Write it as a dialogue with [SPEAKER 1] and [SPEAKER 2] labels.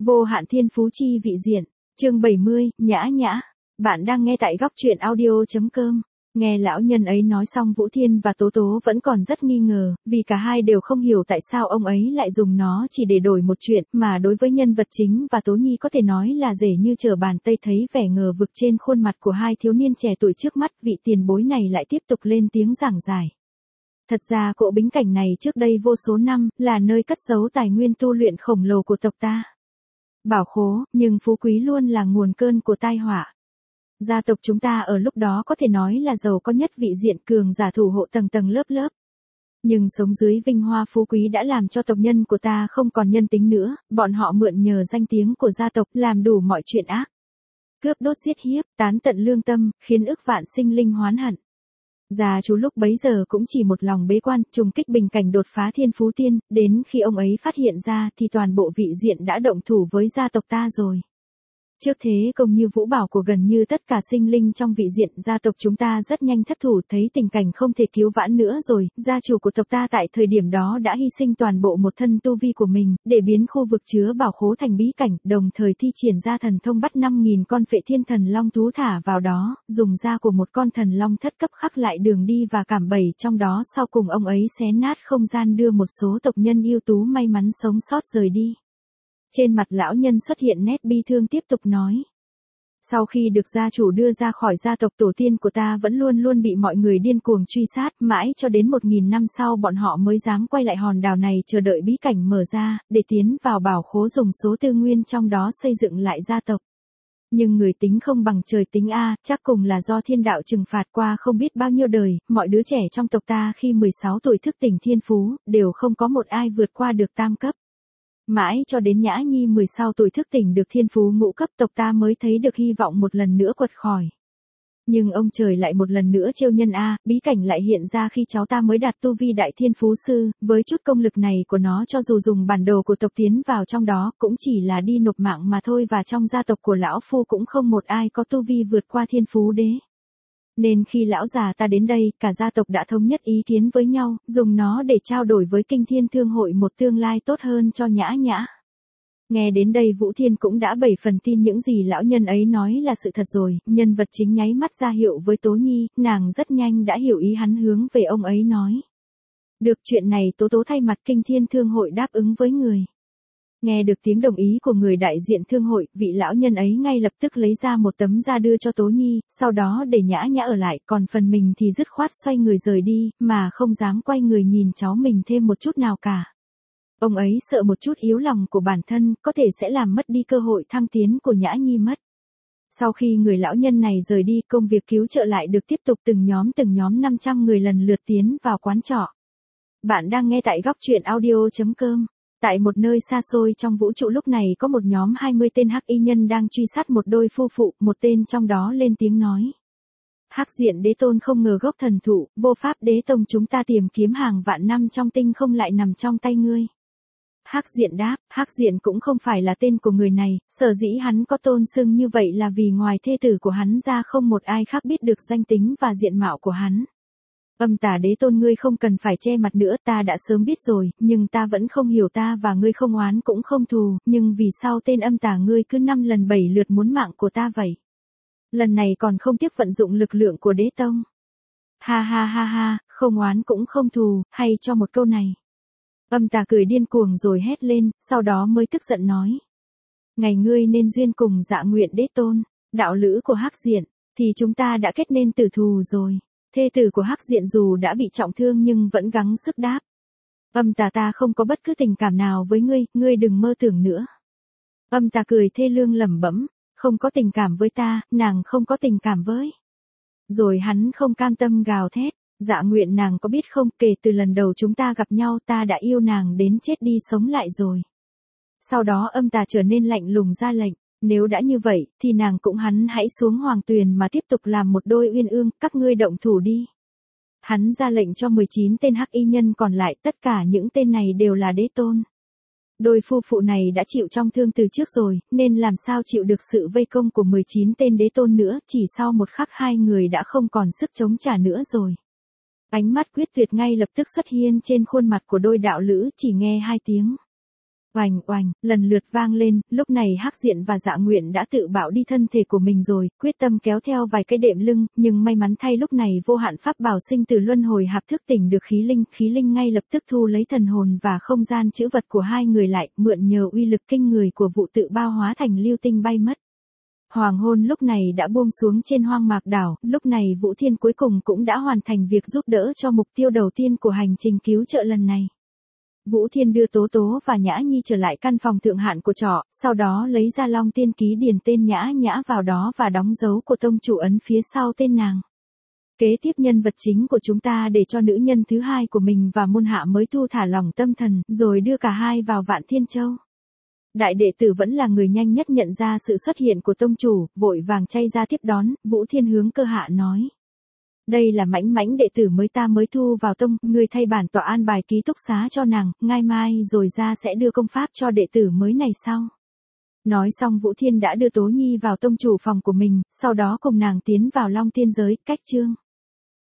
[SPEAKER 1] Vô hạn thiên phú chi vị diện. Chương 70, Nhã Nhã. Bạn đang nghe tại góc truyện audio.com. Nghe lão nhân ấy nói xong, Vũ Thiên và Tố Tố vẫn còn rất nghi ngờ, vì cả hai đều không hiểu tại sao ông ấy lại dùng nó chỉ để đổi một chuyện, mà đối với nhân vật chính và Tố Nhi có thể nói là dễ như trở bàn tay. Thấy vẻ ngờ vực trên khuôn mặt của hai thiếu niên trẻ tuổi trước mắt, vị tiền bối này lại tiếp tục lên tiếng giảng giải. Thật ra cỗ bính cảnh này trước đây vô số năm, là nơi cất giấu tài nguyên tu luyện khổng lồ của tộc ta. Bảo khố, nhưng phú quý luôn là nguồn cơn của tai họa. Gia tộc chúng ta ở lúc đó có thể nói là giàu có nhất vị diện, cường giả thủ hộ tầng tầng lớp lớp. Nhưng sống dưới vinh hoa phú quý đã làm cho tộc nhân của ta không còn nhân tính nữa, bọn họ mượn nhờ danh tiếng của gia tộc làm đủ mọi chuyện ác. Cướp đốt giết hiếp, tán tận lương tâm, khiến ức vạn sinh linh oán hận. Gia chủ lúc bấy giờ cũng chỉ một lòng bế quan, trùng kích bình cảnh đột phá thiên phú tiên, đến khi ông ấy phát hiện ra thì toàn bộ vị diện đã động thủ với gia tộc ta rồi. Trước thế công như vũ bảo của gần như tất cả sinh linh trong vị diện, gia tộc chúng ta rất nhanh thất thủ. Thấy tình cảnh không thể cứu vãn nữa rồi, gia chủ của tộc ta tại thời điểm đó đã hy sinh toàn bộ một thân tu vi của mình, để biến khu vực chứa bảo khố thành bí cảnh, đồng thời thi triển ra thần thông bắt 5.000 con phệ thiên thần long thú thả vào đó, dùng da của một con thần long thất cấp khắc lại đường đi và cảm bẫy trong đó. Sau cùng ông ấy xé nát không gian, đưa một số tộc nhân ưu tú may mắn sống sót rời đi. Trên mặt lão nhân xuất hiện nét bi thương, tiếp tục nói. Sau khi được gia chủ đưa ra khỏi gia tộc, tổ tiên của ta vẫn luôn luôn bị mọi người điên cuồng truy sát, mãi cho đến 1.000 năm sau bọn họ mới dám quay lại hòn đảo này chờ đợi bí cảnh mở ra, để tiến vào bảo khố dùng số tư nguyên trong đó xây dựng lại gia tộc. Nhưng người tính không bằng trời tính a, chắc cùng là do thiên đạo trừng phạt. Qua không biết bao nhiêu đời, mọi đứa trẻ trong tộc ta khi 16 tuổi thức tỉnh thiên phú, đều không có một ai vượt qua được tam cấp. Mãi cho đến Nhã Nhi 16 tuổi thức tỉnh được thiên phú ngũ cấp, tộc ta mới thấy được hy vọng một lần nữa quật khỏi. Nhưng ông trời lại một lần nữa trêu nhân a, bí cảnh lại hiện ra khi cháu ta mới đạt tu vi đại thiên phú sư, với chút công lực này của nó cho dù dùng bản đồ của tộc tiến vào trong đó cũng chỉ là đi nộp mạng mà thôi, và trong gia tộc của lão phu cũng không một ai có tu vi vượt qua thiên phú đế. Nên khi lão già ta đến đây, cả gia tộc đã thống nhất ý kiến với nhau, dùng nó để trao đổi với Kinh Thiên Thương Hội một tương lai tốt hơn cho Nhã Nhã. Nghe đến đây Vũ Thiên cũng đã 7 phần tin những gì lão nhân ấy nói là sự thật rồi. Nhân vật chính nháy mắt ra hiệu với Tố Nhi, nàng rất nhanh đã hiểu ý hắn hướng về ông ấy nói. Được, chuyện này Tố Tố thay mặt Kinh Thiên Thương Hội đáp ứng với người. Nghe được tiếng đồng ý của người đại diện thương hội, vị lão nhân ấy ngay lập tức lấy ra một tấm da đưa cho Tố Nhi, sau đó để Nhã Nhã ở lại, còn phần mình thì dứt khoát xoay người rời đi, mà không dám quay người nhìn cháu mình thêm một chút nào cả. Ông ấy sợ một chút yếu lòng của bản thân, có thể sẽ làm mất đi cơ hội thăng tiến của Nhã Nhi mất. Sau khi người lão nhân này rời đi, công việc cứu trợ lại được tiếp tục, từng nhóm 500 người lần lượt tiến vào quán trọ. Bạn đang nghe tại góc truyện audio.com. Tại một nơi xa xôi trong vũ trụ lúc này có một nhóm 20 tên hắc y nhân đang truy sát một đôi phu phụ, một tên trong đó lên tiếng nói. Hắc diện đế tôn không ngờ gốc thần thụ, vô pháp đế tông chúng ta tìm kiếm hàng vạn năm trong tinh không lại nằm trong tay ngươi. Hắc diện đáp, Hắc diện cũng không phải là tên của người này, sở dĩ hắn có tôn xưng như vậy là vì ngoài thê tử của hắn ra không một ai khác biết được danh tính và diện mạo của hắn. Âm tà đế tôn, ngươi không cần phải che mặt nữa, ta đã sớm biết rồi, nhưng ta vẫn không hiểu, ta và ngươi không oán cũng không thù, nhưng vì sao tên âm tà ngươi cứ 5 lần 7 lượt muốn mạng của ta vậy? Lần này còn không tiếc vận dụng lực lượng của đế tông. Ha ha ha ha, không oán cũng không thù, hay cho một câu này. Âm tà cười điên cuồng rồi hét lên, sau đó mới tức giận nói. Ngày ngươi nên duyên cùng Dạ Nguyện đế tôn, đạo lữ của Hắc diện, thì chúng ta đã kết nên tử thù rồi. Thê tử của Hắc diện dù đã bị trọng thương nhưng vẫn gắng sức đáp. Âm tà, ta không có bất cứ tình cảm nào với ngươi, ngươi đừng mơ tưởng nữa. Âm tà cười thê lương lẩm bẩm, không có tình cảm với ta, nàng không có tình cảm với. Rồi hắn không cam tâm gào thét, Dạ Nguyện nàng có biết không, kể từ lần đầu chúng ta gặp nhau ta đã yêu nàng đến chết đi sống lại rồi. Sau đó âm tà trở nên lạnh lùng ra lệnh. Nếu đã như vậy, thì nàng cũng hắn hãy xuống hoàng tuyền mà tiếp tục làm một đôi uyên ương, các ngươi động thủ đi. Hắn ra lệnh cho 19 tên hắc y nhân còn lại, tất cả những tên này đều là đế tôn. Đôi phu phụ này đã chịu trong thương từ trước rồi, nên làm sao chịu được sự vây công của 19 tên đế tôn nữa, chỉ sau một khắc hai người đã không còn sức chống trả nữa rồi. Ánh mắt quyết tuyệt ngay lập tức xuất hiện trên khuôn mặt của đôi đạo lữ, chỉ nghe hai tiếng. Oành oành, lần lượt vang lên, lúc này Hắc Diện và Dạ Nguyện đã tự bạo đi thân thể của mình rồi, quyết tâm kéo theo vài cái đệm lưng, nhưng may mắn thay lúc này vô hạn pháp bảo sinh từ luân hồi hạp thức tỉnh được khí linh ngay lập tức thu lấy thần hồn và không gian chữ vật của hai người lại, mượn nhờ uy lực kinh người của vụ tự bao hóa thành lưu tinh bay mất. Hoàng hôn lúc này đã buông xuống trên hoang mạc đảo, lúc này Vũ Thiên cuối cùng cũng đã hoàn thành việc giúp đỡ cho mục tiêu đầu tiên của hành trình cứu trợ lần này. Vũ Thiên đưa Tố Tố và Nhã Nhi trở lại căn phòng thượng hạn của trọ, sau đó lấy ra Long Tiên Ký điền tên Nhã Nhã vào đó và đóng dấu của tông chủ ấn phía sau tên nàng. Kế tiếp nhân vật chính của chúng ta để cho nữ nhân thứ hai của mình và môn hạ mới thu thả lòng tâm thần, rồi đưa cả hai vào Vạn Thiên Châu. Đại đệ tử vẫn là người nhanh nhất nhận ra sự xuất hiện của tông chủ, vội vàng chay ra tiếp đón, Vũ Thiên hướng Cơ Hạ nói. Đây là mãnh mãnh đệ tử mới ta mới thu vào tông, người thay bản tọa an bài ký túc xá cho nàng, ngày mai rồi ra sẽ đưa công pháp cho đệ tử mới này sau. Nói xong Vũ Thiên đã đưa Tố Nhi vào tông chủ phòng của mình, sau đó cùng nàng tiến vào Long Tiên giới, cách chương.